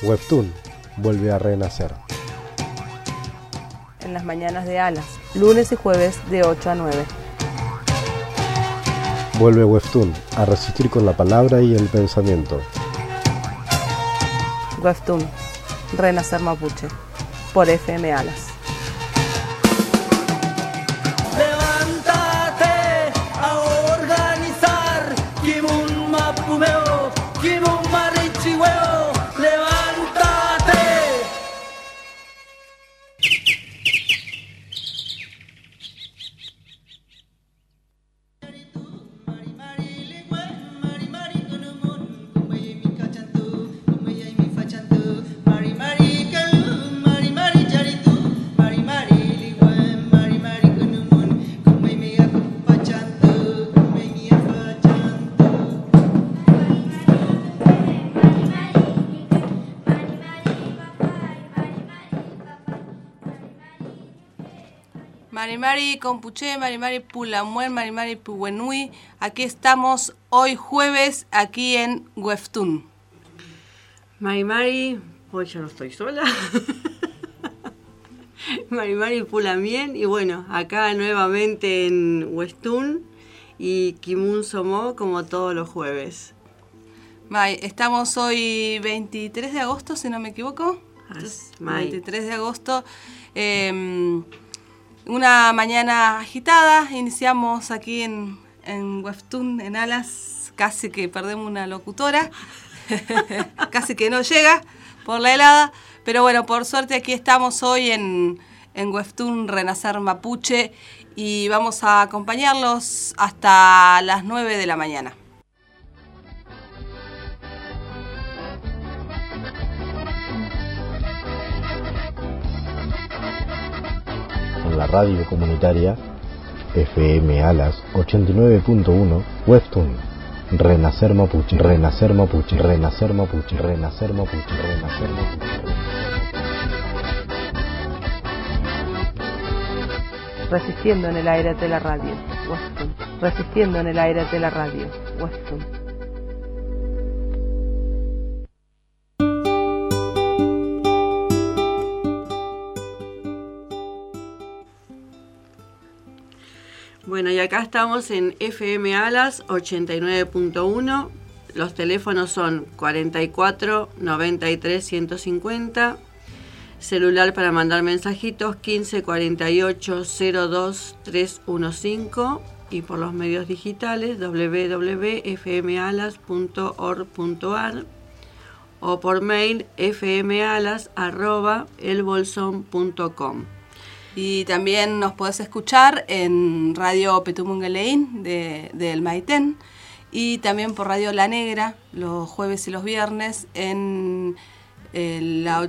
Webtoon vuelve a renacer. En las mañanas de Alas, lunes y jueves de 8 a 9. Vuelve Webtoon a resistir con la palabra y el pensamiento. Webtoon, Renacer Mapuche, por FM Alas. Levántate a organizar, Kimun Mapumeo, Kimun Marichihueo, levántate. Marimari Compuché, Marimari Pulamuel, Marimari Puwenui. Aquí estamos hoy jueves, aquí en Webtoon. Marimari, hoy yo no estoy sola. Marimari Pulamien, y bueno, acá nuevamente en Webtoon y Kimun Somó como todos los jueves. May, estamos hoy 23 de agosto, si no me equivoco. 23 de agosto. Una mañana agitada, iniciamos aquí en Webtoon, en Alas, casi que perdemos una locutora, casi que no llega por la helada, pero bueno, por suerte aquí estamos hoy en Webtoon Renacer Mapuche y vamos a acompañarlos hasta las 9 de la mañana. En la radio comunitaria FM Alas 89.1 Webtoon Renacer Mapuche, Renacer Mapuche, Renacer Mapuche, Renacer Mapuche, Renacer Mapuche. Resistiendo en el aire de la radio, Webtoon. Resistiendo en el aire de la radio, Webtoon. Bueno, y acá estamos en FM Alas 89.1. Los teléfonos son 44 93 150. Celular para mandar mensajitos 15 48 02 315. Y por los medios digitales www.fmalas.org.ar o por mail fmalas@elbolson.com. Y también nos podés escuchar en Radio Petumungelein del Maitén y también por Radio La Negra los jueves y los viernes en la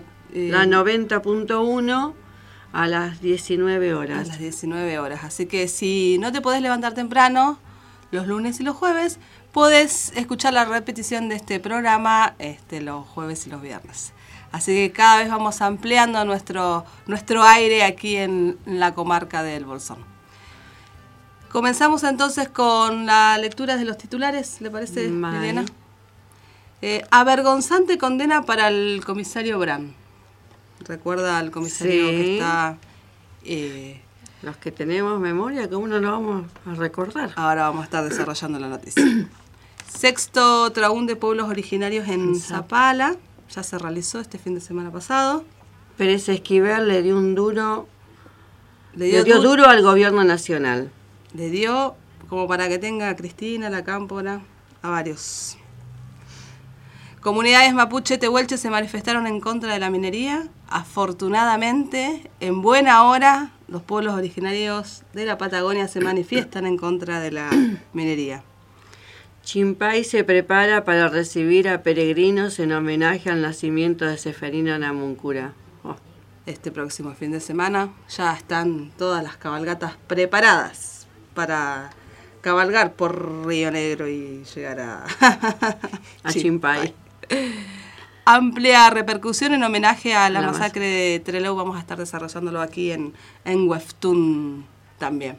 90.1 a las 19 horas. A las 19 horas. Así que si no te podés levantar temprano los lunes y los jueves, podés escuchar la repetición de este programa los jueves y los viernes. Así que cada vez vamos ampliando nuestro aire aquí en la comarca del Bolsón. Comenzamos entonces con la lectura de los titulares, ¿le parece, Elena? Avergonzante condena para el comisario Bram. ¿Recuerda al comisario que está...? Los que tenemos memoria, ¿cómo no lo vamos a recordar? Ahora vamos a estar desarrollando la noticia. Sexto Trabún de Pueblos Originarios en Zapala. Ya se realizó este fin de semana pasado. Pérez Esquivel le dio un duro... Le dio duro al gobierno nacional. Le dio, como para que tenga a Cristina, la Cámpora, a varios. Comunidades mapuche tehuelche se manifestaron en contra de la minería. Afortunadamente, en buena hora, los pueblos originarios de la Patagonia se manifiestan en contra de la minería. Chimpay se prepara para recibir a peregrinos en homenaje al nacimiento de Seferino Namuncura. Este próximo fin de semana ya están todas las cabalgatas preparadas para cabalgar por Río Negro y llegar a Chimpay. Amplia repercusión en homenaje a la masacre de Trelew. Vamos a estar desarrollándolo aquí en Webtoon también.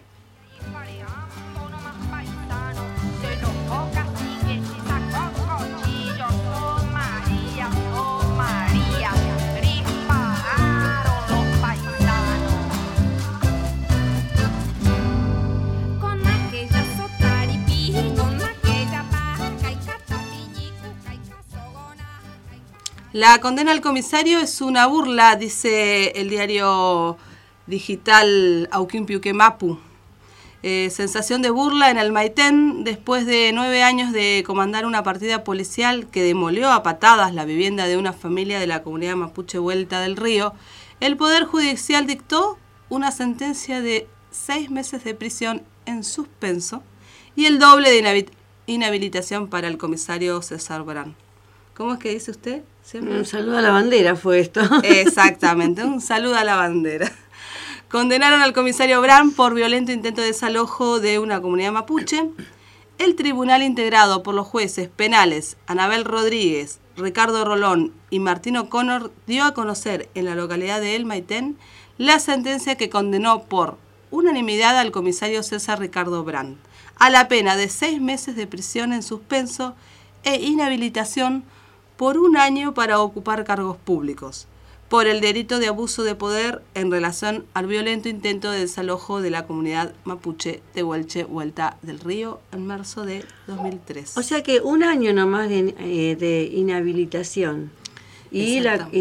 La condena al comisario es una burla, dice el diario digital Auquimpiuque Mapu. Sensación de burla en el Maitén después de 9 años de comandar una partida policial que demolió a patadas la vivienda de una familia de la comunidad mapuche Vuelta del Río. El Poder Judicial dictó una sentencia de 6 meses de prisión en suspenso y el doble de inhabilitación para el comisario César Brand. ¿Cómo es que dice usted? ¿Siempre? Un saludo a la bandera fue esto. Exactamente, un saludo a la bandera. Condenaron al comisario Brand por violento intento de desalojo de una comunidad mapuche. El tribunal, integrado por los jueces penales Anabel Rodríguez, Ricardo Rolón y Martín O'Connor, dio a conocer en la localidad de El Maitén la sentencia que condenó por unanimidad al comisario César Ricardo Brand a la pena de 6 meses de prisión en suspenso e inhabilitación por 1 año para ocupar cargos públicos, por el delito de abuso de poder en relación al violento intento de desalojo de la comunidad mapuche de Huelche Vuelta del Río en marzo de 2003. O sea que 1 año nomás de inhabilitación y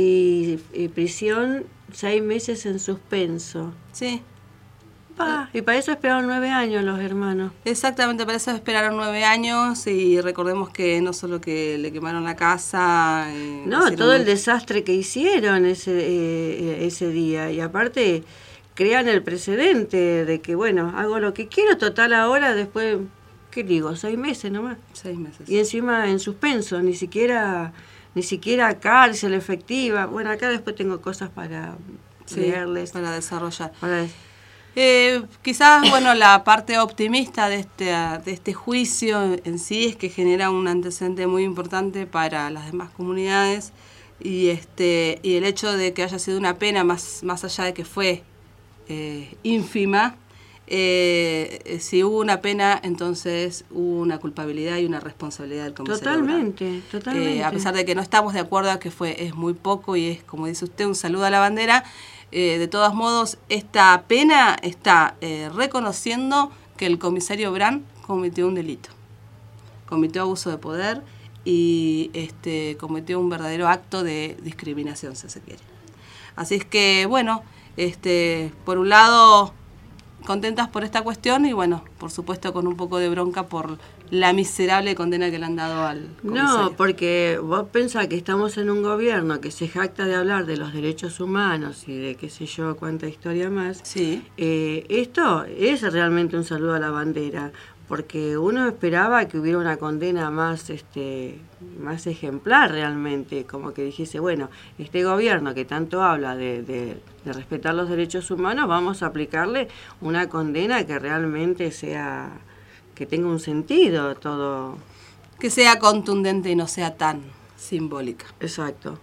prisión 6 meses en suspenso. Sí. Y para eso esperaron 9 años los hermanos. Exactamente, para eso esperaron 9 años y recordemos que no solo que le quemaron la casa... todo el desastre que hicieron ese día. Y aparte crean el precedente de que, bueno, hago lo que quiero, total ahora, después, ¿qué digo? 6 meses nomás. 6 meses. Y encima en suspenso, ni siquiera cárcel efectiva. Bueno, acá después tengo cosas para leerles. Para desarrollar. Quizás, bueno, la parte optimista de este juicio en sí es que genera un antecedente muy importante para las demás comunidades y el hecho de que haya sido una pena más allá de que fue ínfima, si hubo una pena, entonces hubo una culpabilidad y una responsabilidad del comisario. Totalmente. A pesar de que no estamos de acuerdo a que es muy poco y es, como dice usted, un saludo a la bandera. De todos modos, esta pena está reconociendo que el comisario Brand cometió un delito, cometió abuso de poder y cometió un verdadero acto de discriminación, si se quiere. Así es que, bueno, por un lado, contentas por esta cuestión y, bueno, por supuesto con un poco de bronca por la miserable condena que le han dado al comisario. No, porque vos pensás que estamos en un gobierno que se jacta de hablar de los derechos humanos y de qué sé yo, cuánta historia más. Sí. Esto es realmente un saludo a la bandera, porque uno esperaba que hubiera una condena más ejemplar realmente, como que dijese, bueno, este gobierno que tanto habla de respetar los derechos humanos, vamos a aplicarle una condena que realmente que tenga un sentido todo. Que sea contundente y no sea tan simbólica. Exacto.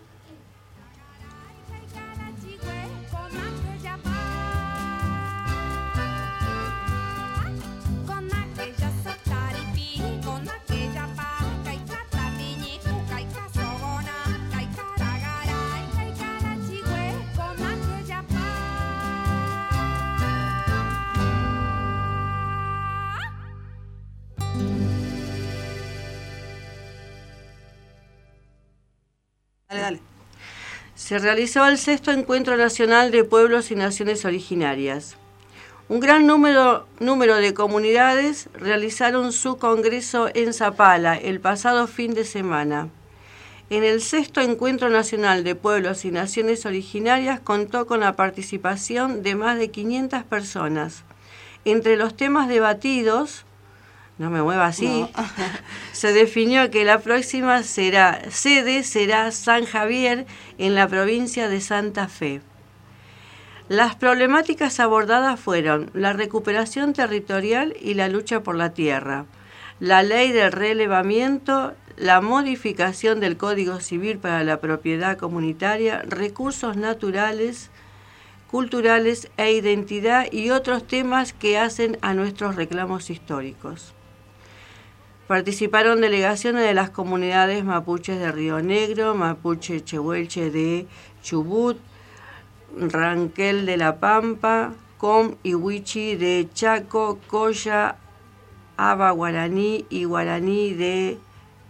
Dale. Se realizó el 6º Encuentro Nacional de Pueblos y Naciones Originarias. Un gran número de comunidades realizaron su congreso en Zapala el pasado fin de semana. En el 6º Encuentro Nacional de Pueblos y Naciones Originarias contó con la participación de más de 500 personas. Entre los temas debatidos, no me mueva así, no. Se definió que la próxima sede será San Javier, en la provincia de Santa Fe. Las problemáticas abordadas fueron la recuperación territorial y la lucha por la tierra, la ley del relevamiento, la modificación del Código Civil para la propiedad comunitaria, recursos naturales, culturales e identidad y otros temas que hacen a nuestros reclamos históricos. Participaron delegaciones de las comunidades mapuches de Río Negro, mapuche Chehuelche de Chubut, Ranquel de la Pampa, Com y Huichi de Chaco, Coya, Aba Guaraní y Guaraní de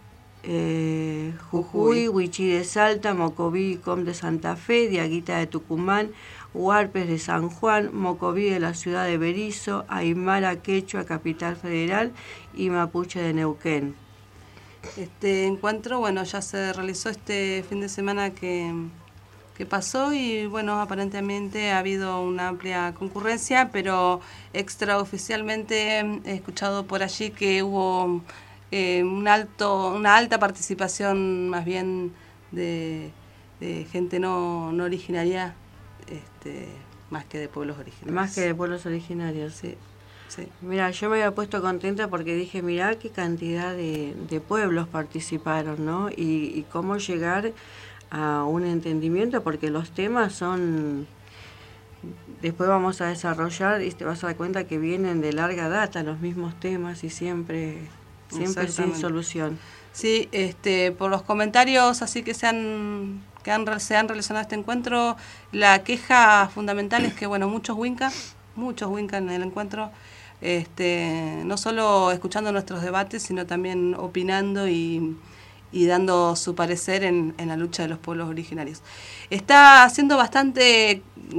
Jujuy, Huichí de Salta, Mocoví, Com de Santa Fe, Diaguita de Tucumán, Huarpes de San Juan, Mocoví de la ciudad de Berisso, Aymara Quechua, Capital Federal y Mapuche de Neuquén. Este encuentro, bueno, ya se realizó este fin de semana que pasó y, bueno, aparentemente ha habido una amplia concurrencia, pero extraoficialmente he escuchado por allí que hubo una alta participación más bien de gente no originaria, más que de pueblos originarios. Más que de pueblos originarios. Sí, sí. Mira, yo me había puesto contenta porque dije, mirá qué cantidad de pueblos participaron, ¿no? Y cómo llegar a un entendimiento, porque los temas son... Después vamos a desarrollar y te vas a dar cuenta que vienen de larga data los mismos temas y siempre sin solución. Sí, por los comentarios así que se han realizado este encuentro, la queja fundamental es que, bueno, muchos Wincas en el encuentro, no solo escuchando nuestros debates, sino también opinando y dando su parecer en la lucha de los pueblos originarios. Está siendo bastante,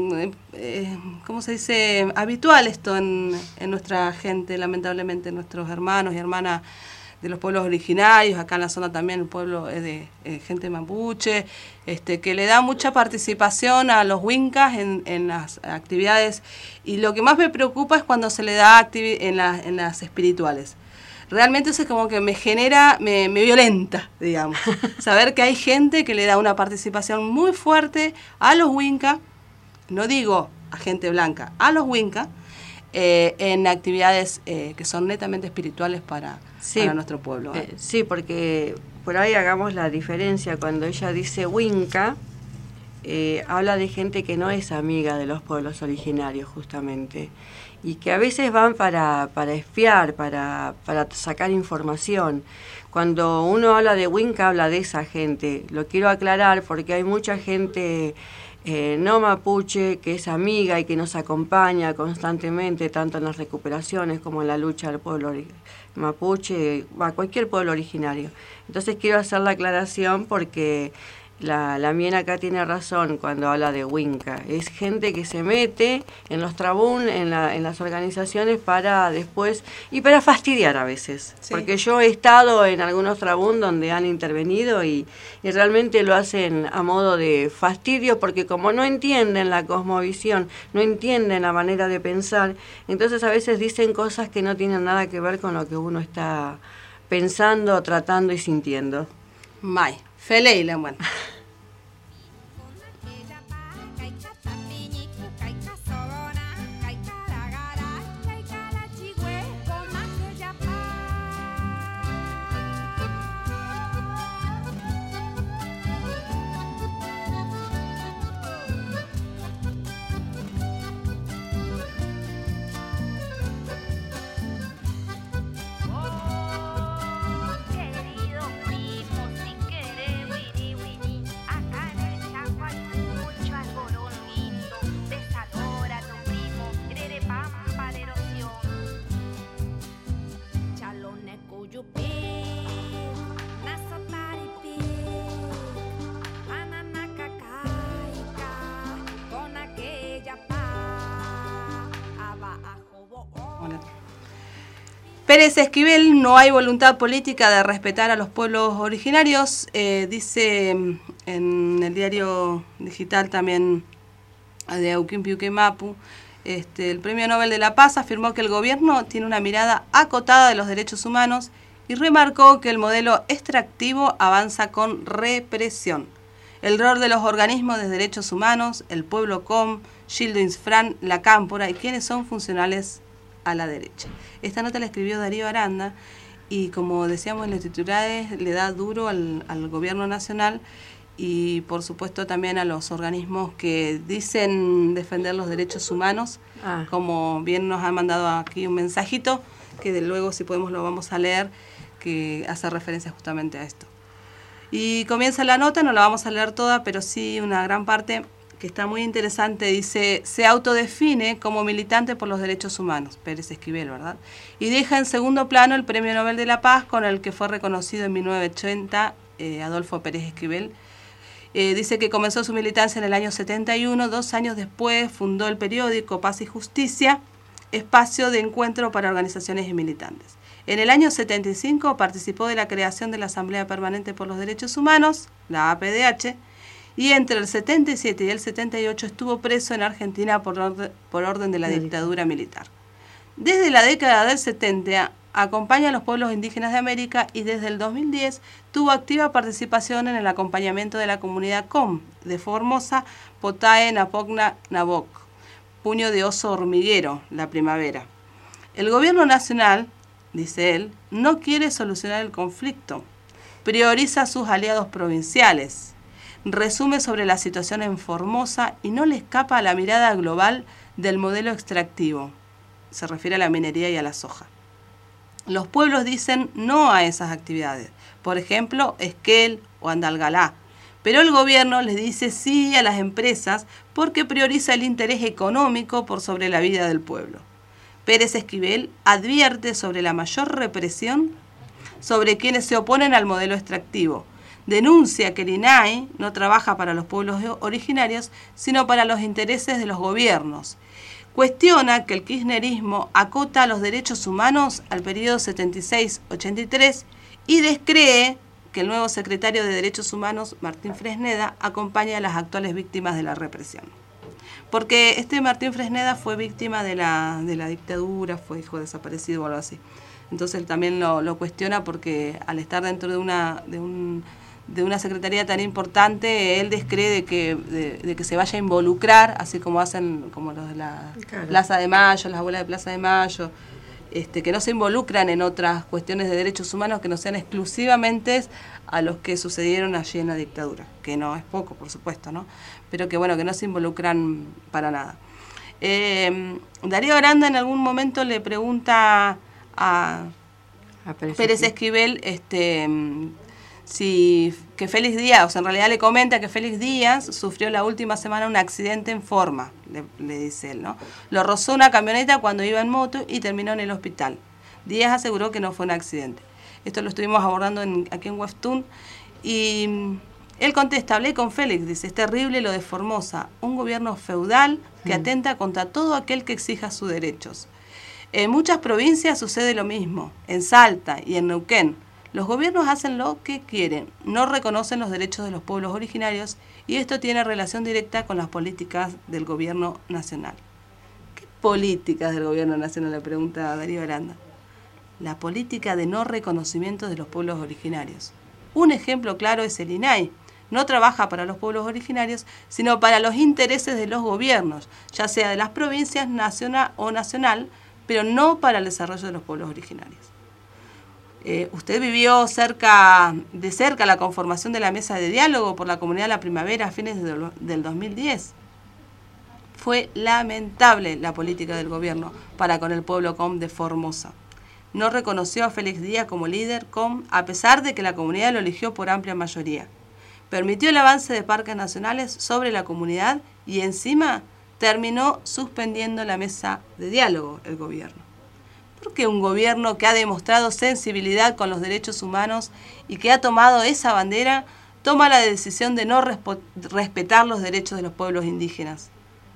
¿cómo se dice?, habitual esto en nuestra gente, lamentablemente, nuestros hermanos y hermanas de los pueblos originarios, acá en la zona también el pueblo es de gente mapuche, que le da mucha participación a los wincas en las actividades, y lo que más me preocupa es cuando se le da en las espirituales. Realmente eso es como que me genera, me violenta, digamos, saber que hay gente que le da una participación muy fuerte a los wincas, no digo a gente blanca, a los wincas, en actividades que son netamente espirituales para nuestro pueblo. Sí, porque por ahí hagamos la diferencia. Cuando ella dice winca, habla de gente que no es amiga de los pueblos originarios, justamente, y que a veces van para espiar, para sacar información. Cuando uno habla de winca, habla de esa gente. Lo quiero aclarar porque hay mucha gente no mapuche que es amiga y que nos acompaña constantemente, tanto en las recuperaciones como en la lucha del pueblo mapuche, a cualquier pueblo originario. Entonces quiero hacer la aclaración porque la Miena acá tiene razón cuando habla de winca. Es gente que se mete en los trabún, en las organizaciones para después, y para fastidiar a veces. Sí. Porque yo he estado en algunos trabún donde han intervenido y realmente lo hacen a modo de fastidio, porque como no entienden la cosmovisión, no entienden la manera de pensar, entonces a veces dicen cosas que no tienen nada que ver con lo que uno está pensando, tratando y sintiendo. Mai. Feleila, bueno. Pérez Esquivel, no hay voluntad política de respetar a los pueblos originarios, dice en el diario digital también de Auquimpiuque Mapu. El Premio Nobel de la Paz afirmó que el gobierno tiene una mirada acotada de los derechos humanos y remarcó que el modelo extractivo avanza con represión. El rol de los organismos de derechos humanos, el pueblo com, Children's Fran, la Cámpora y quienes son funcionales a la derecha. Esta nota la escribió Darío Aranda y, como decíamos en los titulares, le da duro al gobierno nacional y por supuesto también a los organismos que dicen defender los derechos humanos, como bien nos ha mandado aquí un mensajito, que de luego si podemos lo vamos a leer, que hace referencia justamente a esto. Y comienza la nota, no la vamos a leer toda, pero sí una gran parte, que está muy interesante, dice, se autodefine como militante por los derechos humanos, Pérez Esquivel, ¿verdad? Y deja en segundo plano el Premio Nobel de la Paz, con el que fue reconocido en 1980 Adolfo Pérez Esquivel. Dice que comenzó su militancia en el año 71, 2 años después fundó el periódico Paz y Justicia, espacio de encuentro para organizaciones y militantes. En el año 75 participó de la creación de la Asamblea Permanente por los Derechos Humanos, la APDH, y entre el 77 y el 78 estuvo preso en Argentina por orden de la dictadura militar. Desde la década del 70 acompaña a los pueblos indígenas de América y desde el 2010 tuvo activa participación en el acompañamiento de la comunidad COM de Formosa, Potae, Napocna, Naboc, puño de oso hormiguero, la primavera. El gobierno nacional, dice él, no quiere solucionar el conflicto, prioriza a sus aliados provinciales, resume sobre la situación en Formosa y no le escapa a la mirada global del modelo extractivo. Se refiere a la minería y a la soja. Los pueblos dicen no a esas actividades, por ejemplo, Esquel o Andalgalá, pero el gobierno les dice sí a las empresas porque prioriza el interés económico por sobre la vida del pueblo. Pérez Esquivel advierte sobre la mayor represión sobre quienes se oponen al modelo extractivo. Denuncia que el INAI no trabaja para los pueblos originarios, sino para los intereses de los gobiernos. Cuestiona que el kirchnerismo acota los derechos humanos al periodo 76-83 y descree que el nuevo secretario de Derechos Humanos, Martín Fresneda, acompaña a las actuales víctimas de la represión. Porque este Martín Fresneda fue víctima de la dictadura, fue hijo desaparecido o algo así. Entonces él también lo cuestiona porque al estar dentro de una secretaría tan importante, él descree de que se vaya a involucrar, así como hacen como los de la Plaza de Mayo, las abuelas de Plaza de Mayo, que no se involucran en otras cuestiones de derechos humanos que no sean exclusivamente a los que sucedieron allí en la dictadura, que no es poco, por supuesto, ¿no? Pero que bueno, que no se involucran para nada. Darío Aranda en algún momento le pregunta a Pérez Esquivel que Félix Díaz, o sea, en realidad le comenta que Félix Díaz sufrió la última semana un accidente en forma, le dice él, ¿no? Lo rozó una camioneta cuando iba en moto y terminó en el hospital. Díaz aseguró que no fue un accidente. Esto lo estuvimos abordando aquí en Webtoon y él contesta, hablé con Félix, dice, es terrible lo de Formosa, un gobierno feudal que atenta contra todo aquel que exija sus derechos. En muchas provincias sucede lo mismo, en Salta y en Neuquén. Los gobiernos hacen lo que quieren, no reconocen los derechos de los pueblos originarios y esto tiene relación directa con las políticas del gobierno nacional. ¿Qué políticas del gobierno nacional?, le pregunta Darío Aranda. La política de no reconocimiento de los pueblos originarios. Un ejemplo claro es el INAI. No trabaja para los pueblos originarios, sino para los intereses de los gobiernos, ya sea de las provincias nacional o nacional, pero no para el desarrollo de los pueblos originarios. Usted vivió de cerca la conformación de la mesa de diálogo por la comunidad de la primavera a fines del 2010. Fue lamentable la política del gobierno para con el pueblo COM de Formosa. No reconoció a Félix Díaz como líder COM a pesar de que la comunidad lo eligió por amplia mayoría. Permitió el avance de parques nacionales sobre la comunidad y encima terminó suspendiendo la mesa de diálogo el gobierno. Porque un gobierno que ha demostrado sensibilidad con los derechos humanos y que ha tomado esa bandera, toma la decisión de no respetar los derechos de los pueblos indígenas.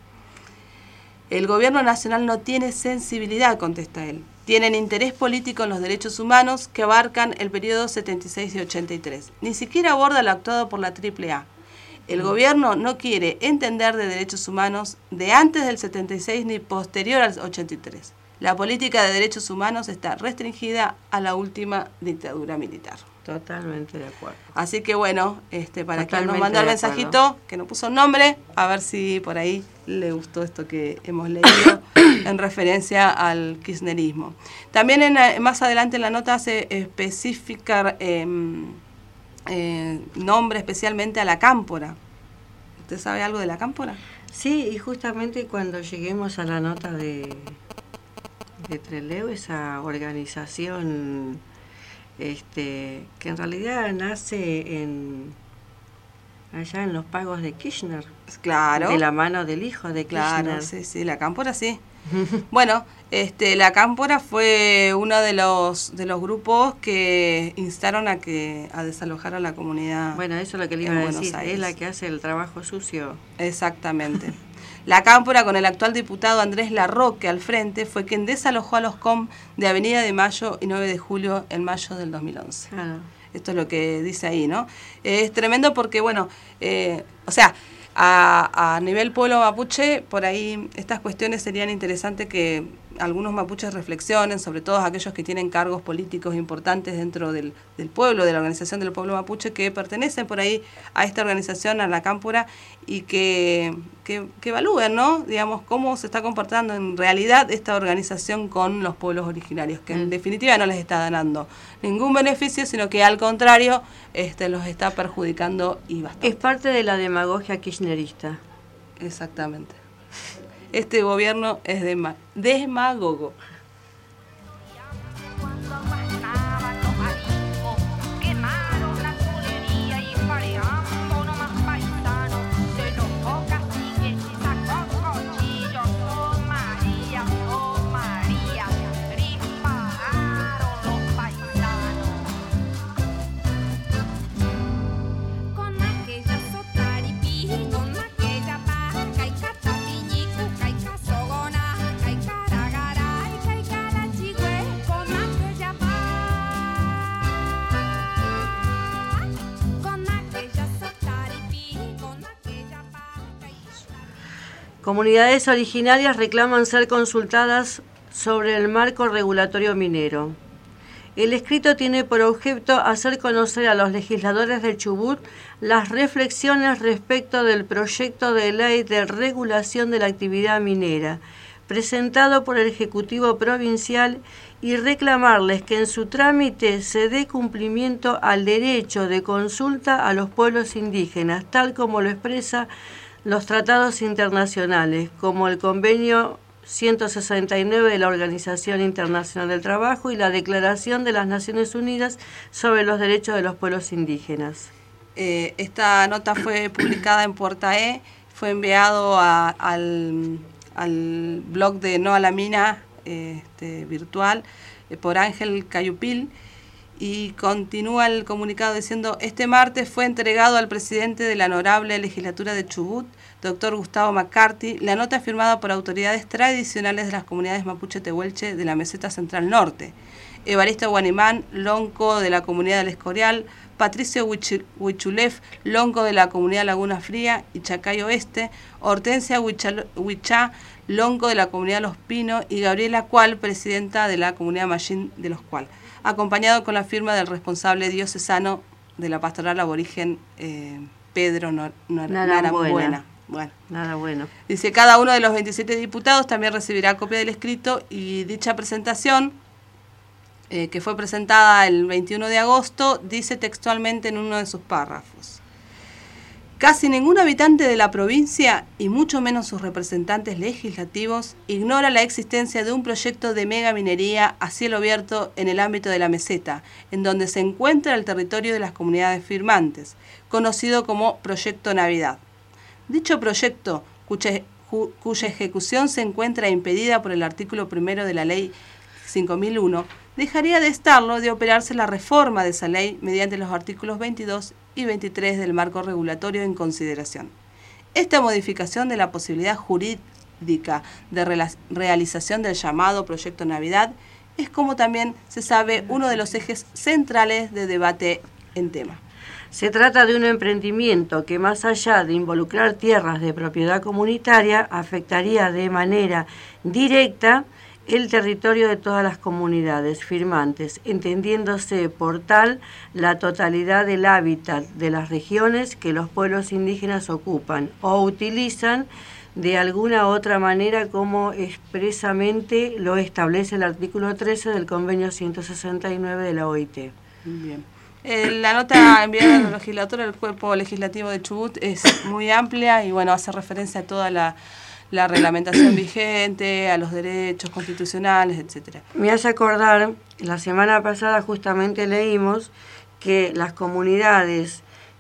El gobierno nacional no tiene sensibilidad, contesta él. Tienen interés político en los derechos humanos que abarcan el periodo 76 y 83. Ni siquiera aborda lo actuado por la AAA. El gobierno no quiere entender de derechos humanos de antes del 76 ni posterior al 83. La política de derechos humanos está restringida a la última dictadura militar. Totalmente de acuerdo. Así que bueno, para quien nos mandó el mensajito, que no puso nombre, a ver si por ahí le gustó esto que hemos leído en referencia al kirchnerismo. También más adelante en la nota se especifica nombre especialmente a la cámpora. ¿Usted sabe algo de la cámpora? Sí, y justamente cuando lleguemos a la nota de Trelew, esa organización que en realidad nace en Allá en los pagos de Kirchner. Claro. De la mano del hijo de Kirchner. Claro, sí, la cámpora sí. Bueno, la cámpora fue uno de los grupos que instaron a desalojar a la comunidad. Bueno, eso es lo que le iba a decir, Aires. es la que hace el trabajo sucio. Exactamente. La cámpora, con el actual diputado Andrés Larroque al frente, fue quien desalojó a los COM de Avenida de Mayo y 9 de Julio en mayo del 2011. Claro. Esto es lo que dice ahí, ¿no? Es tremendo porque, bueno, a nivel pueblo mapuche, por ahí estas cuestiones serían interesantes que algunos mapuches reflexionen, sobre todo aquellos que tienen cargos políticos importantes dentro del pueblo, de la organización del pueblo mapuche, que pertenecen por ahí a esta organización, a la cámpora, y que evalúen, ¿no? Digamos, cómo se está comportando en realidad esta organización con los pueblos originarios, que en definitiva no les está dando ningún beneficio, sino que al contrario los está perjudicando y bastante. Es parte de la demagogia kirchnerista. Exactamente. Este gobierno es demagogo. Cuando aguantaban los mariscos, quemaron la culería y pareando nomás paisanos, se enojó cacique y sacó cuchillo. Oh María, dispararon los paisanos. Con aquella sotaripí, con aquella paja y catapiñicu, caica sogona, caica ragara y caica la chigüe, con aquella sotaripí, con aquella paja y... Comunidades originarias reclaman ser consultadas sobre el marco regulatorio minero. El escrito tiene por objeto hacer conocer a los legisladores del Chubut las reflexiones respecto del proyecto de ley de regulación de la actividad minera, presentado por el Ejecutivo Provincial, y reclamarles que en su trámite se dé cumplimiento al derecho de consulta a los pueblos indígenas, tal como lo expresa los tratados internacionales, como el Convenio 169 de la Organización Internacional del Trabajo y la Declaración de las Naciones Unidas sobre los Derechos de los Pueblos Indígenas. Esta nota fue publicada en Portae, fue enviado al blog de No a la Mina virtual por Ángel Cayupil, y continúa el comunicado diciendo: este martes fue entregado al presidente de la Honorable Legislatura de Chubut, doctor Gustavo McCarthy, la nota firmada por autoridades tradicionales de las comunidades mapuche tehuelche de la Meseta Central Norte: Evaristo Guanimán, lonco de la comunidad del Escorial; Patricio Huichulef, lonco de la comunidad Laguna Fría y Chacay Oeste; Hortensia Huichá, lonco de la comunidad Los Pinos; y Gabriela Cual, presidenta de la comunidad Mallín de Los Cual, acompañado con la firma del responsable diocesano de la pastoral aborigen Pedro Narambuena. Bueno. Nada bueno. Dice: cada uno de los 27 diputados también recibirá copia del escrito, y dicha presentación, que fue presentada el 21 de agosto, dice textualmente en uno de sus párrafos: casi ningún habitante de la provincia, y mucho menos sus representantes legislativos, ignora la existencia de un proyecto de megaminería a cielo abierto en el ámbito de la meseta, en donde se encuentra el territorio de las comunidades firmantes, conocido como Proyecto Navidad. Dicho proyecto, cuya ejecución se encuentra impedida por el artículo 1 de la Ley 5001, dejaría de estarlo de operarse la reforma de esa ley mediante los artículos 22 y 23 del marco regulatorio en consideración. Esta modificación de la posibilidad jurídica de realización del llamado Proyecto Navidad es, como también se sabe, uno de los ejes centrales de debate en tema. Se trata de un emprendimiento que, más allá de involucrar tierras de propiedad comunitaria, afectaría de manera directa el territorio de todas las comunidades firmantes, entendiéndose por tal la totalidad del hábitat de las regiones que los pueblos indígenas ocupan o utilizan de alguna otra manera, como expresamente lo establece el artículo 13 del Convenio 169 de la OIT. Bien. La nota enviada a la legislatura del Cuerpo Legislativo de Chubut es muy amplia y, bueno, hace referencia a toda la reglamentación vigente, a los derechos constitucionales, etcétera. Me hace acordar, la semana pasada justamente leímos que las comunidades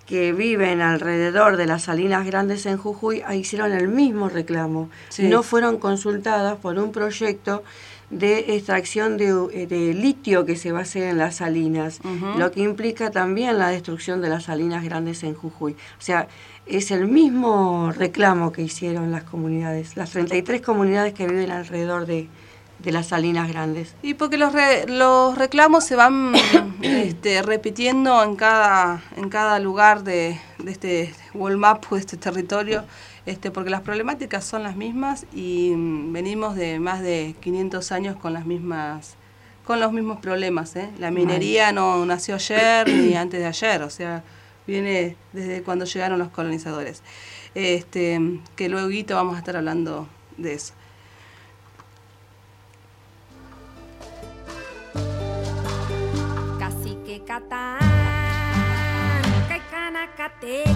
que viven alrededor de las Salinas Grandes en Jujuy hicieron el mismo reclamo. Sí. No fueron consultadas por un proyecto de extracción de litio que se va a hacer en las salinas, lo que implica también la destrucción de las Salinas Grandes en Jujuy. O sea, es el mismo reclamo que hicieron las comunidades, las 33 comunidades que viven alrededor de las Salinas Grandes. Y porque los reclamos se van repitiendo en cada lugar de este world map, de este territorio, porque las problemáticas son las mismas y venimos de más de 500 años con los mismos problemas. La minería no nació ayer ni antes de ayer, o sea, viene desde cuando llegaron los colonizadores. Que luego vamos a estar hablando de eso. Cacique Catán, Caicanacateque,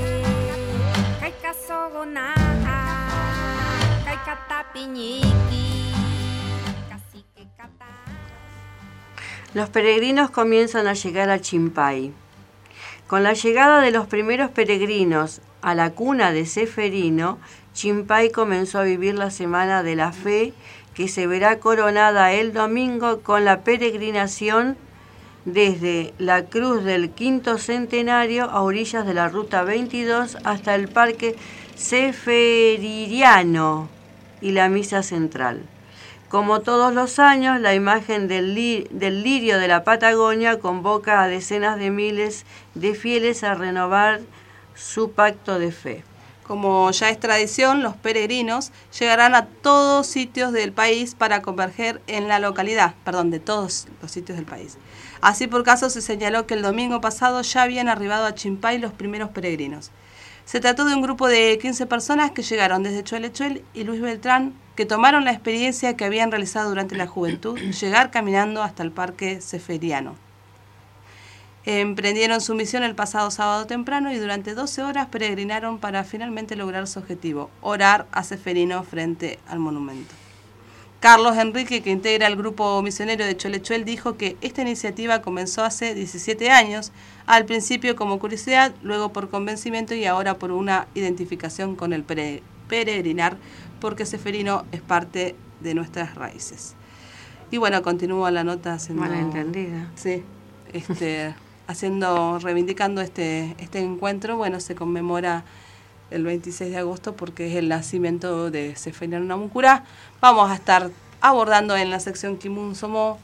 Caicasogonaja, Caicatapiñiqui, Cacique Catán. Los peregrinos comienzan a llegar a Chimpay. Con la llegada de los primeros peregrinos a la cuna de Ceferino, Chimpay comenzó a vivir la Semana de la Fe, que se verá coronada el domingo con la peregrinación desde la Cruz del Quinto Centenario a orillas de la Ruta 22 hasta el Parque Cefeririano y la Misa Central. Como todos los años, la imagen del lirio de la Patagonia convoca a decenas de miles de fieles a renovar su pacto de fe. Como ya es tradición, los peregrinos llegarán a todos sitios del país para converger en la localidad, de todos los sitios del país. Así por caso se señaló que el domingo pasado ya habían arribado a Chimpay los primeros peregrinos. Se trató de un grupo de 15 personas que llegaron desde Chuelechuel y Luis Beltrán, que tomaron la experiencia que habían realizado durante la juventud, llegar caminando hasta el Parque Ceferiano. Emprendieron su misión el pasado sábado temprano y durante 12 horas peregrinaron para finalmente lograr su objetivo, orar a Ceferino frente al monumento. Carlos Enrique, que integra el grupo misionero de Chuelechuel, dijo que esta iniciativa comenzó hace 17 años, al principio como curiosidad, luego por convencimiento y ahora por una identificación con el peregrinar, porque Ceferino es parte de nuestras raíces. Y bueno, continúa la nota haciendo... Malentendida. Sí, reivindicando este encuentro. Bueno, se conmemora el 26 de agosto porque es el nacimiento de Ceferino Namuncurá. Vamos a estar abordando en la sección Kimun Somo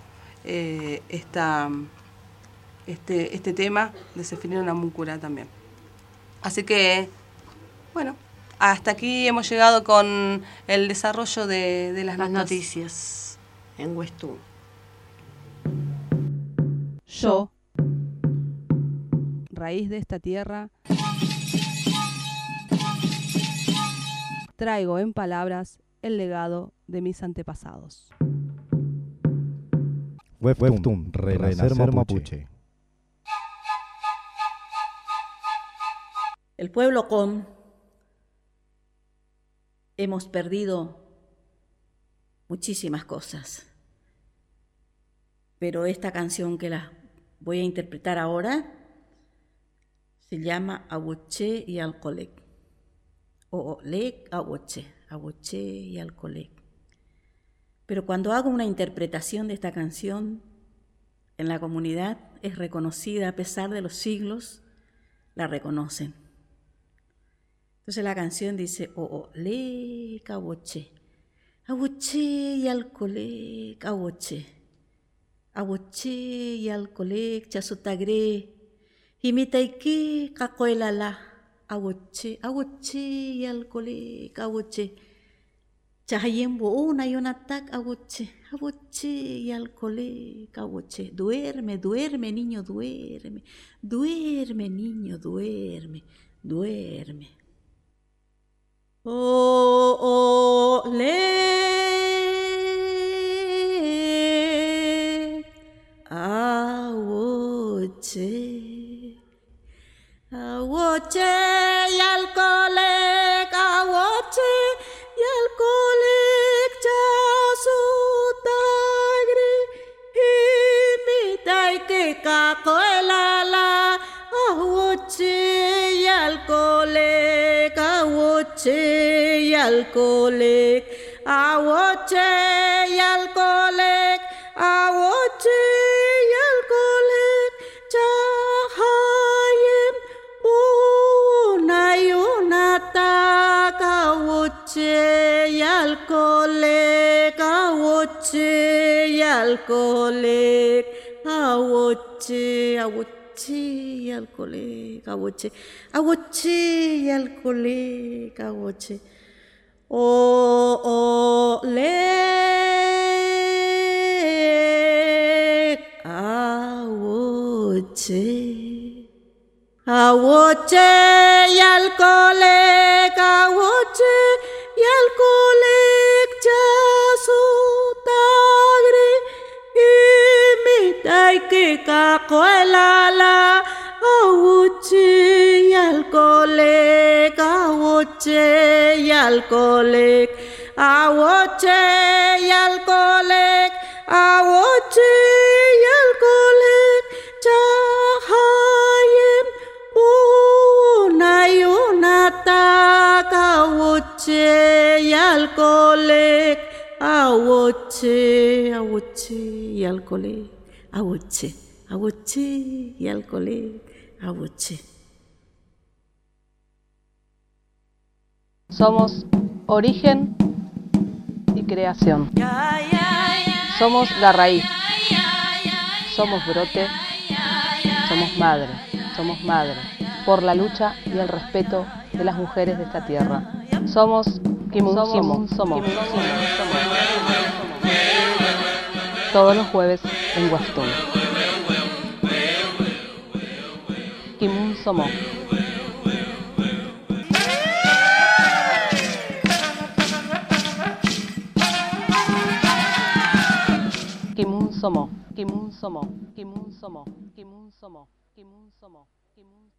este tema de Ceferino Namuncurá también. Así que, bueno, hasta aquí hemos llegado con el desarrollo de las noticias en Huestú. Yo, raíz de esta tierra, traigo en palabras el legado de mis antepasados. Webtoon, Renacer Mapuche. El pueblo Com hemos perdido muchísimas cosas, pero esta canción que la voy a interpretar ahora se llama Awoche y Alcolec, o Lec Awoche y Alcolec. Pero cuando hago una interpretación de esta canción en la comunidad es reconocida, a pesar de los siglos, la reconocen. Entonces la canción dice, Lec Awoche y Alcolec, Awoche y Alcolec, Chasutagre, Imitaiki Cacoelala, Awoche y Alcolec, Awoche, Chahayembo una y un atac, Awoche y Alcolec, Awoche. Duerme, niño, duerme, niño, duerme. Le Awoche y Alcolec, Awoche y Alcolec, Chasutagre, Imitai que Cacoelala, Awoche awoche y alcoholic, awoche y alcoholic, awoche y alcoholic, chahayim una y una taca, awoche y alcoholic, awoche y alcoholic, awoche, awoche y alcoholic, awoche, awoche y alcoholic, awoche. O le awoche, awoche y alcoholic, awoche y alcoholic, chasu tagri imitai que cacoelala, awoche y alcoholic, awoche y alcoholic, awoche y alcoholic, awoche y alcoholic, chahayim una y una taca, awoche y alcoholic, awoche, awoche y alcoholic, awoche, awoche y alcoholic, awoche. Somos origen y creación. Somos la raíz. Somos brote. Somos madre. Somos madre. Por la lucha y el respeto de las mujeres de esta tierra. Somos Kimun Somos. Todos los jueves en Guastón. Kimun Somos. Kimun Somo, Kimun Somo, Kimun Somo, Kimun Somo, Kimun Somo, Kimun.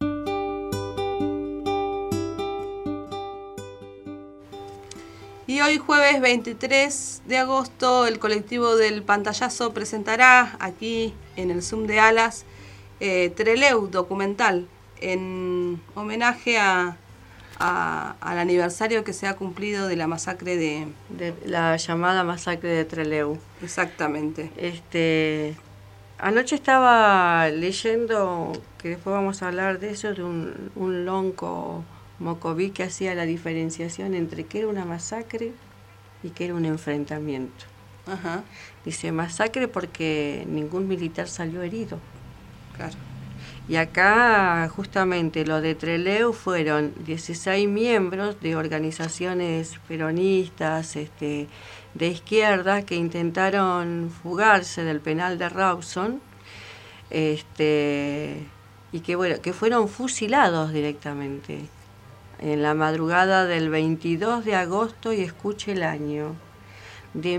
Y hoy jueves 23 de agosto el colectivo del Pantallazo presentará aquí en el Zoom de Alas Trelew documental en homenaje al aniversario que se ha cumplido de la masacre de la llamada masacre de Trelew. Exactamente. Anoche estaba leyendo, que después vamos a hablar de eso, de un lonco mocoví que hacía la diferenciación entre qué era una masacre y qué era un enfrentamiento. Ajá. Dice masacre porque ningún militar salió herido. Claro. Y acá justamente lo de Trelew fueron 16 miembros de organizaciones peronistas, de izquierda, que intentaron fugarse del penal de Rawson, y que fueron fusilados directamente en la madrugada del 22 de agosto, y escuche el año, de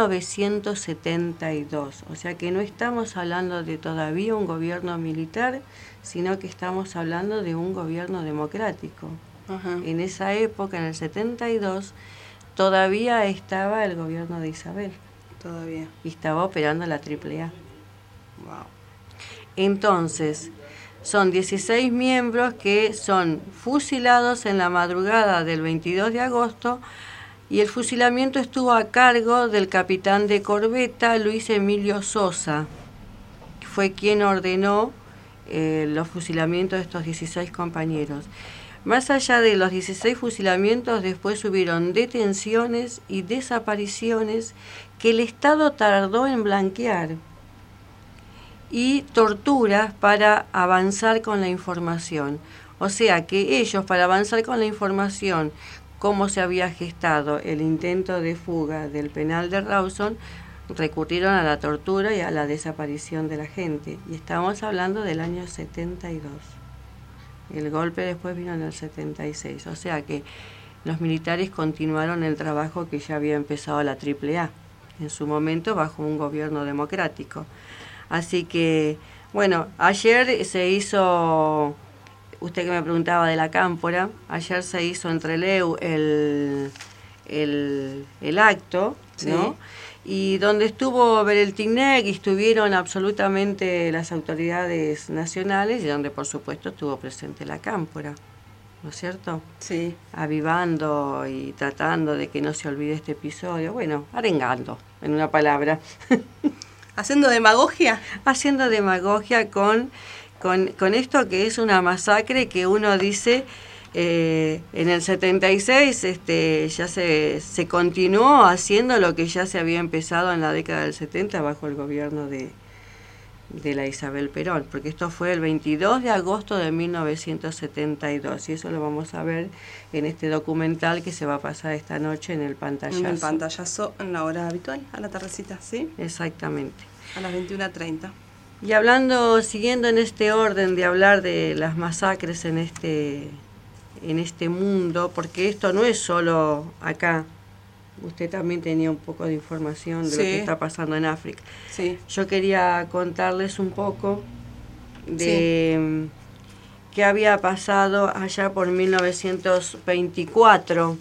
1972. O sea que no estamos hablando de todavía un gobierno militar, sino que estamos hablando de un gobierno democrático. Ajá. En esa época, en el 72, todavía estaba el gobierno de Isabel. Todavía. Y estaba operando la AAA. Wow. Entonces, son 16 miembros que son fusilados en la madrugada del 22 de agosto, y el fusilamiento estuvo a cargo del capitán de corbeta Luis Emilio Sosa, que fue quien ordenó los fusilamientos de estos 16 compañeros. Más allá de los 16 fusilamientos, después hubieron detenciones y desapariciones que el Estado tardó en blanquear, y torturas para avanzar con la información. O sea que ellos, para avanzar con la información, cómo se había gestado el intento de fuga del penal de Rawson, recurrieron a la tortura y a la desaparición de la gente. Y estamos hablando del año 72. El golpe después vino en el 76. O sea que los militares continuaron el trabajo que ya había empezado la AAA, en su momento bajo un gobierno democrático. Así que, bueno, ayer se hizo, usted que me preguntaba de la cámpora, ayer se hizo en Trelew el acto, ¿no? Sí. Y donde estuvo Bereltinec, y estuvieron absolutamente las autoridades nacionales, y donde por supuesto estuvo presente la cámpora. ¿no es cierto? Sí. Avivando y tratando de que no se olvide este episodio. Bueno, arengando, en una palabra. ¿Haciendo demagogia? Haciendo demagogia con esto que es una masacre que uno dice... en el 76 ya se continuó haciendo lo que ya se había empezado en la década del 70 bajo el gobierno de la Isabel Perón, porque esto fue el 22 de agosto de 1972 y eso lo vamos a ver en este documental que se va a pasar esta noche en el pantallazo. En el pantallazo en la hora habitual, a la tardecita, ¿sí? Exactamente. A las 21:30. Y siguiendo en este orden de hablar de las masacres en este mundo, porque esto no es solo acá. Usted también tenía un poco de información de lo que está pasando en África. Sí. Yo quería contarles un poco de qué había pasado allá por 1924,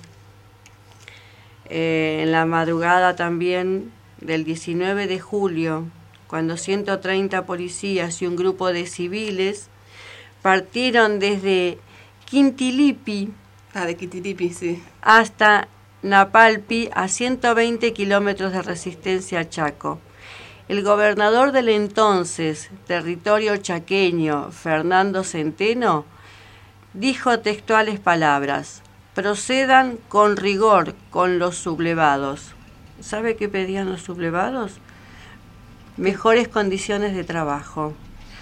en la madrugada también del 19 de julio, cuando 130 policías y un grupo de civiles partieron desde Quintilipi, de Quintilipi, sí, hasta Napalpi, a 120 kilómetros de resistencia a Chaco. El gobernador del entonces territorio chaqueño, Fernando Centeno, dijo textuales palabras: procedan con rigor con los sublevados. ¿Sabe qué pedían los sublevados? Mejores condiciones de trabajo,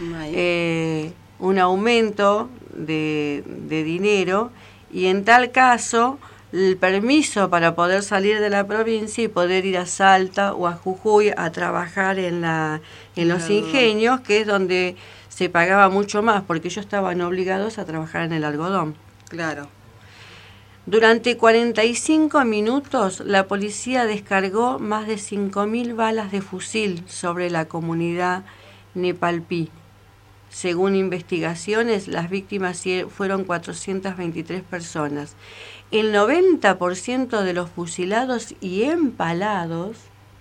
un aumento de dinero y en tal caso el permiso para poder salir de la provincia y poder ir a Salta o a Jujuy a trabajar en los ingenios, que es donde se pagaba mucho más, porque ellos estaban obligados a trabajar en el algodón. Claro. Durante 45 minutos la policía descargó más de 5.000 balas de fusil sobre la comunidad Nepalpí. Según investigaciones, las víctimas fueron 423 personas. El 90% de los fusilados y empalados,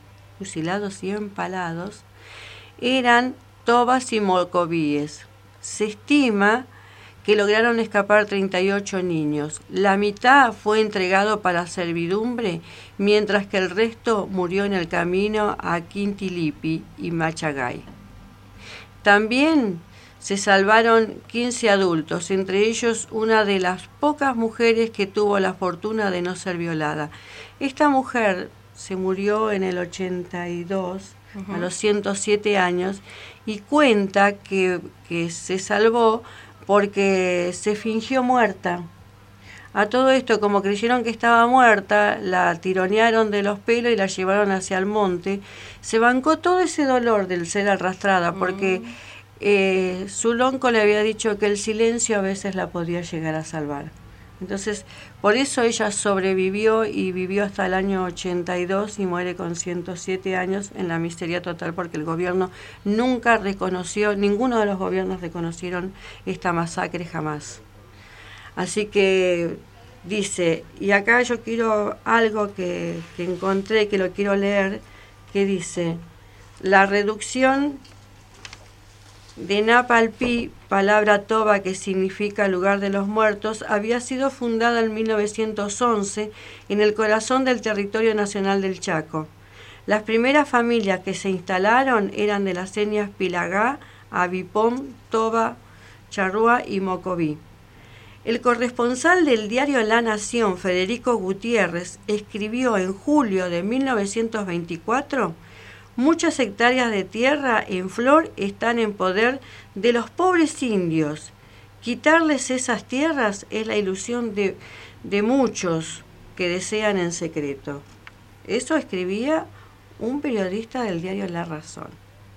eran tobas y mocovíes. Se estima que lograron escapar 38 niños. La mitad fue entregado para servidumbre, mientras que el resto murió en el camino a Quintilipi y Machagay. También se salvaron 15 adultos, entre ellos una de las pocas mujeres que tuvo la fortuna de no ser violada. Esta mujer se murió en el 82, a los 107 años, y cuenta que se salvó porque se fingió muerta. A todo esto, como creyeron que estaba muerta, la tironearon de los pelos y la llevaron hacia el monte. Se bancó todo ese dolor del ser arrastrada, porque su lonco le había dicho que el silencio a veces la podía llegar a salvar. Entonces, por eso ella sobrevivió y vivió hasta el año 82 y muere con 107 años en la miseria total, porque el gobierno nunca reconoció, ninguno de los gobiernos reconocieron esta masacre jamás. Así que dice, y acá yo quiero algo que encontré, que lo quiero leer, que dice: la reducción de Napalpí, palabra toba que significa lugar de los muertos, había sido fundada en 1911 en el corazón del territorio nacional del Chaco. Las primeras familias que se instalaron eran de las etnias Pilagá, Avipón, Toba, Charrúa y Mocoví. El corresponsal del diario La Nación, Federico Gutiérrez, escribió en julio de 1924: muchas hectáreas de tierra en flor están en poder de los pobres indios. Quitarles esas tierras es la ilusión de muchos que desean en secreto. Eso escribía un periodista del diario La Razón.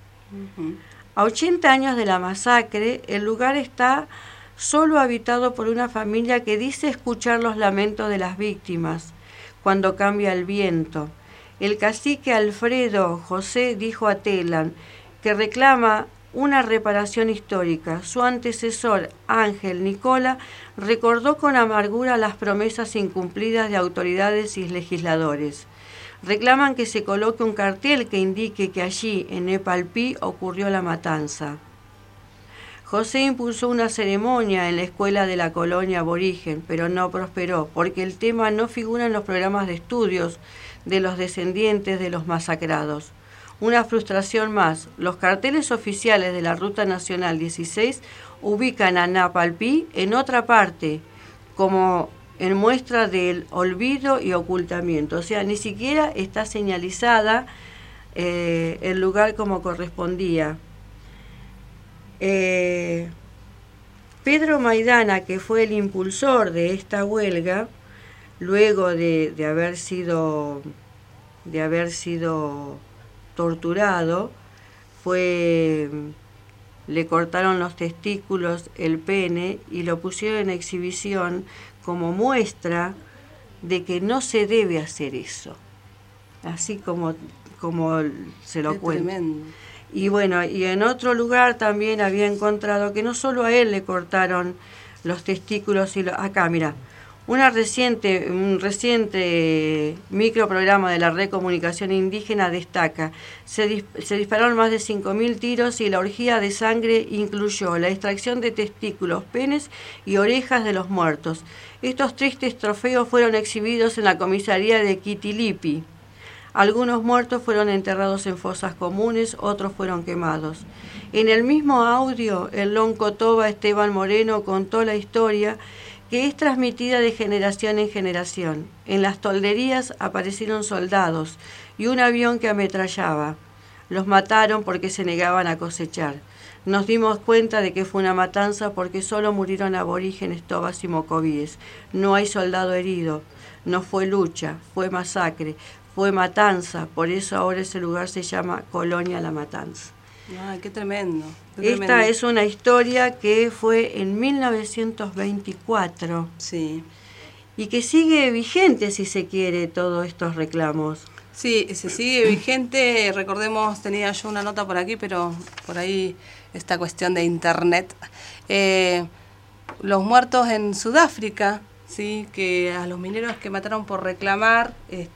A 80 años de la masacre, el lugar está solo habitado por una familia que dice escuchar los lamentos de las víctimas cuando cambia el viento. El cacique Alfredo José dijo a Telan que reclama una reparación histórica. Su antecesor, Ángel Nicola, recordó con amargura las promesas incumplidas de autoridades y legisladores. Reclaman que se coloque un cartel que indique que allí, en Nepalpí, ocurrió la matanza. José impulsó una ceremonia en la escuela de la colonia aborigen, pero no prosperó, porque el tema no figura en los programas de estudios de los descendientes de los masacrados. Una frustración más, los carteles oficiales de la Ruta Nacional 16 ubican a Napalpí en otra parte, como en muestra del olvido y ocultamiento. O sea, ni siquiera está señalizada el lugar como correspondía. Pedro Maidana, que fue el impulsor de esta huelga, luego de haber sido torturado, le cortaron los testículos, el pene, y lo pusieron en exhibición como muestra de que no se debe hacer eso, así como se lo cuento. Tremendo. Y bueno, y en otro lugar también había encontrado que no solo a él le cortaron los testículos, acá mira, un reciente microprograma de la Red Comunicación Indígena destaca, se dispararon más de 5.000 tiros y la orgía de sangre incluyó la extracción de testículos, penes y orejas de los muertos. Estos tristes trofeos fueron exhibidos en la comisaría de Quitilipi. Algunos muertos fueron enterrados en fosas comunes, otros fueron quemados. En el mismo audio, el lonco toba Esteban Moreno contó la historia que es transmitida de generación en generación. En las tolderías aparecieron soldados y un avión que ametrallaba. Los mataron porque se negaban a cosechar. Nos dimos cuenta de que fue una matanza porque solo murieron aborígenes, tobas y mocovíes. No hay soldado herido. No fue lucha, fue masacre, fue matanza. Por eso ahora ese lugar se llama Colonia La Matanza. Ay, qué tremendo. Esta es una historia que fue en 1924. Sí. Y que sigue vigente, si se quiere, todos estos reclamos. Sí, se sigue vigente. Recordemos, tenía yo una nota por aquí, pero por ahí esta cuestión de internet. Los muertos en Sudáfrica, sí, que a los mineros que mataron por reclamar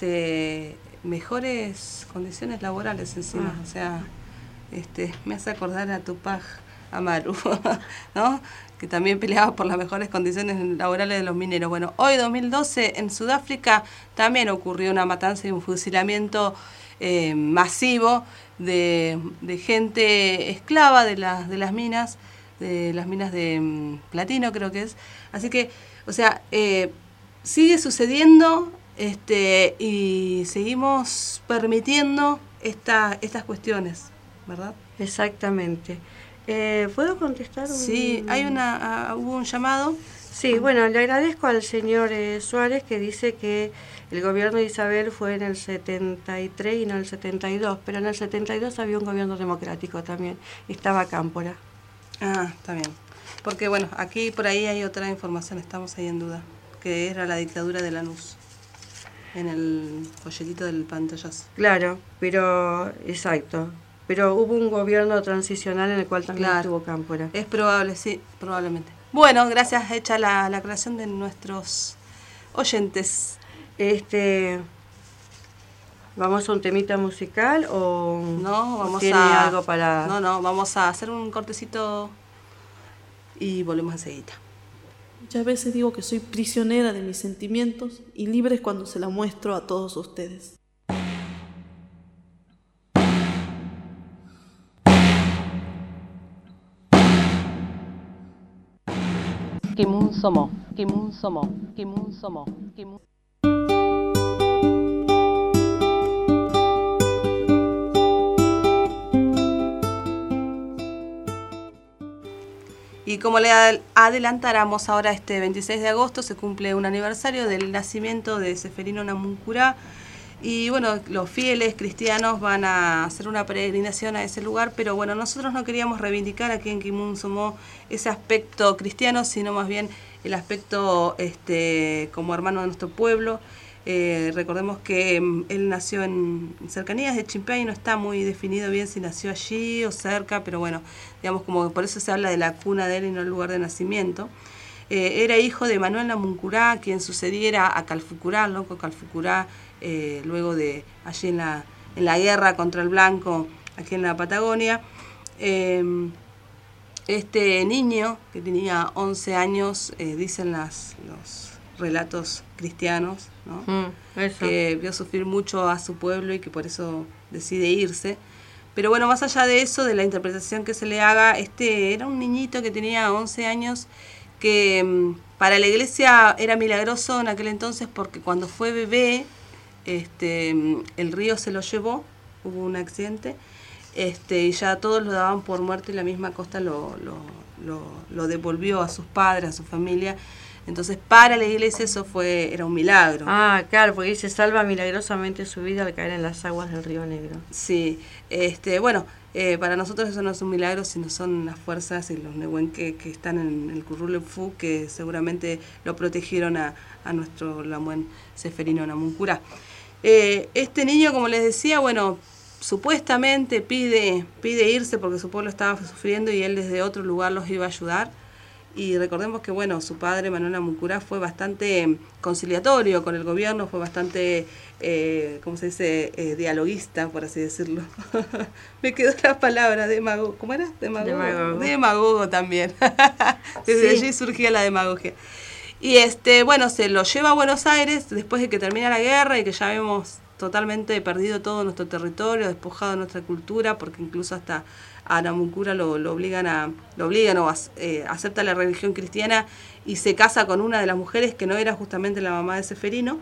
mejores condiciones laborales encima. O sea, me hace acordar a Tupac Amaru, ¿no? Que también peleaba por las mejores condiciones laborales de los mineros. Bueno, hoy 2012 en Sudáfrica también ocurrió una matanza y un fusilamiento masivo de gente esclava de las minas de platino, creo que es. Así que, o sea, sigue sucediendo y seguimos permitiendo estas cuestiones, ¿verdad? Exactamente. ¿Puedo contestar? Sí, hubo un llamado. Sí, bueno, le agradezco al señor Suárez, que dice que el gobierno de Isabel fue en el 73 y no en el 72, pero en el 72 había un gobierno democrático también, estaba Cámpora. Ah, está bien. Porque bueno, aquí por ahí hay otra información, estamos ahí en duda, que era la dictadura de Lanús, en el folletito del pantallazo. Claro, pero exacto. Pero hubo un gobierno transicional en el cual también estuvo Cámpora. Es probable, sí, probablemente. Bueno, gracias, hecha la aclaración de nuestros oyentes. ¿Vamos a un temita musical o no? Vamos tiene algo para...? No, vamos a hacer un cortecito y volvemos enseguida. Muchas veces digo que soy prisionera de mis sentimientos y libre cuando se la muestro a todos ustedes. Kimun Somo, Kimun Somo, Kimun Somo, Kimun. Y como le adelantáramos, ahora este 26 de agosto se cumple un aniversario del nacimiento de Seferino Namuncurá. Y bueno, los fieles cristianos van a hacer una peregrinación a ese lugar, pero bueno, nosotros no queríamos reivindicar aquí en Kimun Somo ese aspecto cristiano, sino más bien el aspecto como hermano de nuestro pueblo. Recordemos que él nació en cercanías de Chimpay, no está muy definido bien si nació allí o cerca, pero bueno, digamos como por eso se habla de la cuna de él y no el lugar de nacimiento. Era hijo de Manuel Namuncurá, quien sucediera a Calfucurá, el loco Calfucurá, luego de allí en la guerra contra el blanco, aquí en la Patagonia. Este niño, que tenía 11 años, dicen los relatos cristianos, ¿no? Que vio sufrir mucho a su pueblo y que por eso decide irse. Pero bueno, más allá de eso, de la interpretación que se le haga, era un niñito que tenía 11 años que para la iglesia era milagroso en aquel entonces porque cuando fue bebé, el río se lo llevó, hubo un accidente, y ya todos lo daban por muerto y la misma costa lo devolvió a sus padres, a su familia. Entonces para la iglesia eso era un milagro. Ah, claro, porque dice salva milagrosamente su vida al caer en las aguas del Río Negro. Sí, para nosotros eso no es un milagro, sino son las fuerzas y los nehuenque que están en el Currulefu, que seguramente lo protegieron a nuestro Lamuen Seferino Namuncurá. Este niño, como les decía, bueno, supuestamente pide irse porque su pueblo estaba sufriendo y él desde otro lugar los iba a ayudar. Y recordemos que, bueno, su padre, Manuel Namuncurá, fue bastante conciliatorio con el gobierno, fue bastante, ¿cómo se dice?, dialoguista, por así decirlo. Me quedó la palabra, demagogo. ¿Cómo era? Demagogo también. Desde allí surgía la demagogia. Y bueno, se lo lleva a Buenos Aires después de que termina la guerra y que ya hemos totalmente perdido todo nuestro territorio, despojado de nuestra cultura, porque incluso hasta a Namuncurá lo obligan o acepta la religión cristiana y se casa con una de las mujeres que no era justamente la mamá de Seferino,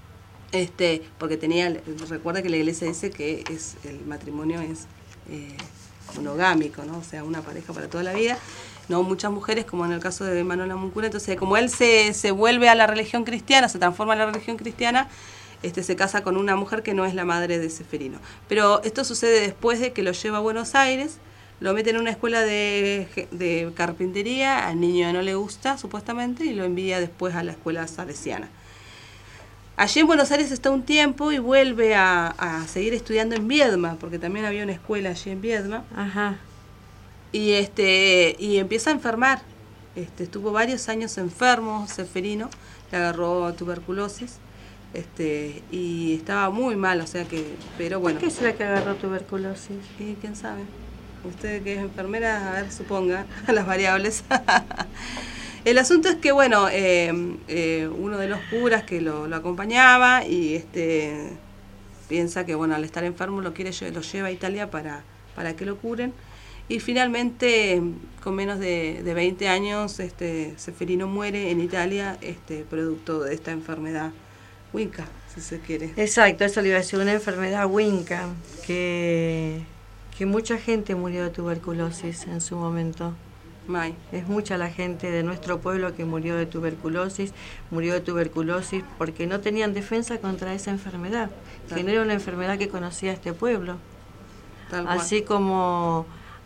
porque recuerda que la iglesia dice que el matrimonio es monogámico, ¿no? O sea, una pareja para toda la vida, no muchas mujeres como en el caso de Manuel Namuncurá. Entonces, como él se vuelve a la religión cristiana, se transforma en la religión cristiana, se casa con una mujer que no es la madre de Seferino. Pero esto sucede después de que lo lleva a Buenos Aires, lo mete en una escuela de carpintería, al niño no le gusta supuestamente y lo envía después a la escuela salesiana. Allí en Buenos Aires está un tiempo y vuelve a seguir estudiando en Viedma, porque también había una escuela allí en Viedma. Ajá. Y empieza a enfermar. Estuvo varios años enfermo, Seferino, le agarró tuberculosis. Y estaba muy mal, o sea que, pero bueno. ¿Por qué será que agarró tuberculosis? ¿Quién sabe? Usted que es enfermera, a ver, suponga las variables. El asunto es que, bueno, uno de los curas que lo acompañaba y piensa que, bueno, al estar enfermo lo lleva a Italia para que lo curen. Y finalmente, con menos de 20 años, Seferino muere en Italia, producto de esta enfermedad Winca, si se quiere. Exacto, eso le iba a decir, una enfermedad Winca, que mucha gente murió de tuberculosis en su momento. Es mucha la gente de nuestro pueblo que murió de tuberculosis porque no tenían defensa contra esa enfermedad, que no era una enfermedad que conocía este pueblo. Así como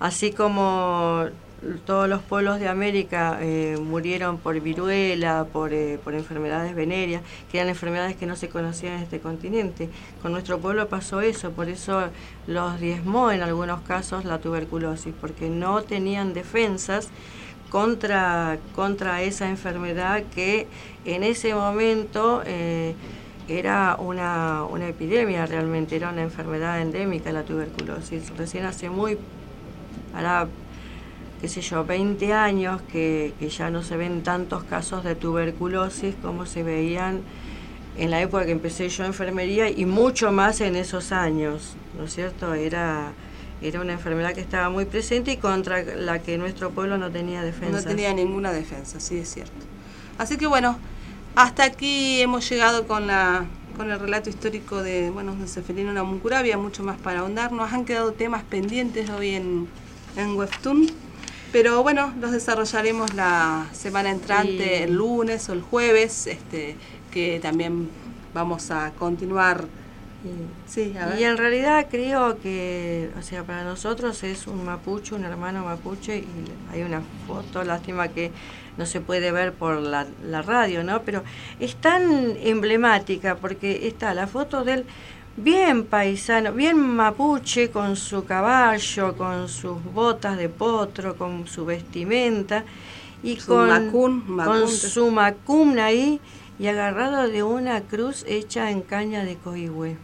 todos los pueblos de América murieron por viruela, por enfermedades venéreas, que eran enfermedades que no se conocían en este continente. Con nuestro pueblo pasó eso, por eso los diezmó en algunos casos la tuberculosis, porque no tenían defensas contra esa enfermedad que en ese momento era una epidemia realmente, era una enfermedad endémica la tuberculosis. Recién hace hará, qué sé yo, 20 años que ya no se ven tantos casos de tuberculosis como se veían en la época que empecé yo en enfermería y mucho más en esos años, ¿no es cierto? Era una enfermedad que estaba muy presente y contra la que nuestro pueblo no tenía defensa. No tenía ninguna defensa, sí, es cierto. Así que bueno, hasta aquí hemos llegado con el relato histórico de Seferino Namuncurá. Había mucho más para ahondar, nos han quedado temas pendientes hoy en Webtoon. Pero bueno, los desarrollaremos la semana entrante, el lunes o el jueves, que también vamos a continuar. Sí, a ver. Y en realidad creo que, o sea, para nosotros es un mapuche, un hermano mapuche, y hay una foto, lástima que no se puede ver por la radio, ¿no? Pero es tan emblemática porque está la foto del bien paisano, bien mapuche, con su caballo, con sus botas de potro, con su vestimenta y con su macún ahí y agarrado de una cruz hecha en caña de coihue.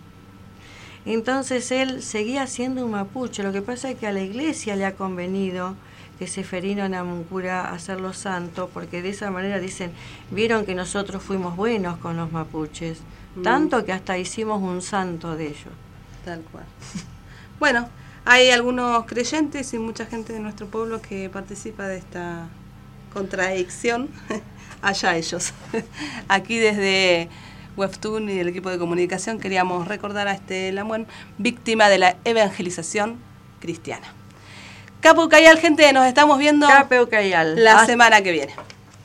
Entonces él seguía siendo un mapuche. Lo que pasa es que a la iglesia le ha convenido de Seferino Namuncurá, hacerlo santo, porque de esa manera dicen, vieron que nosotros fuimos buenos con los mapuches, tanto que hasta hicimos un santo de ellos. Tal cual. Bueno, hay algunos creyentes y mucha gente de nuestro pueblo que participa de esta contradicción. Allá ellos. Aquí desde Webtoon y el equipo de comunicación queríamos recordar a este Lamuén, víctima de la evangelización cristiana. Capu Cayal, gente, nos estamos viendo la semana que viene.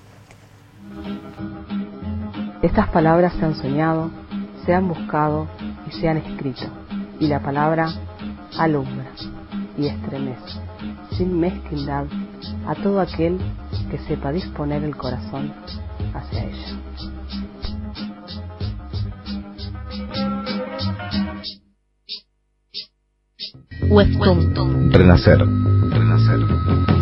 Estas palabras se han soñado, se han buscado y se han escrito, y la palabra alumbra y estremece, sin mezquindad, a todo aquel que sepa disponer el corazón hacia ella. Webtoon. Renacer.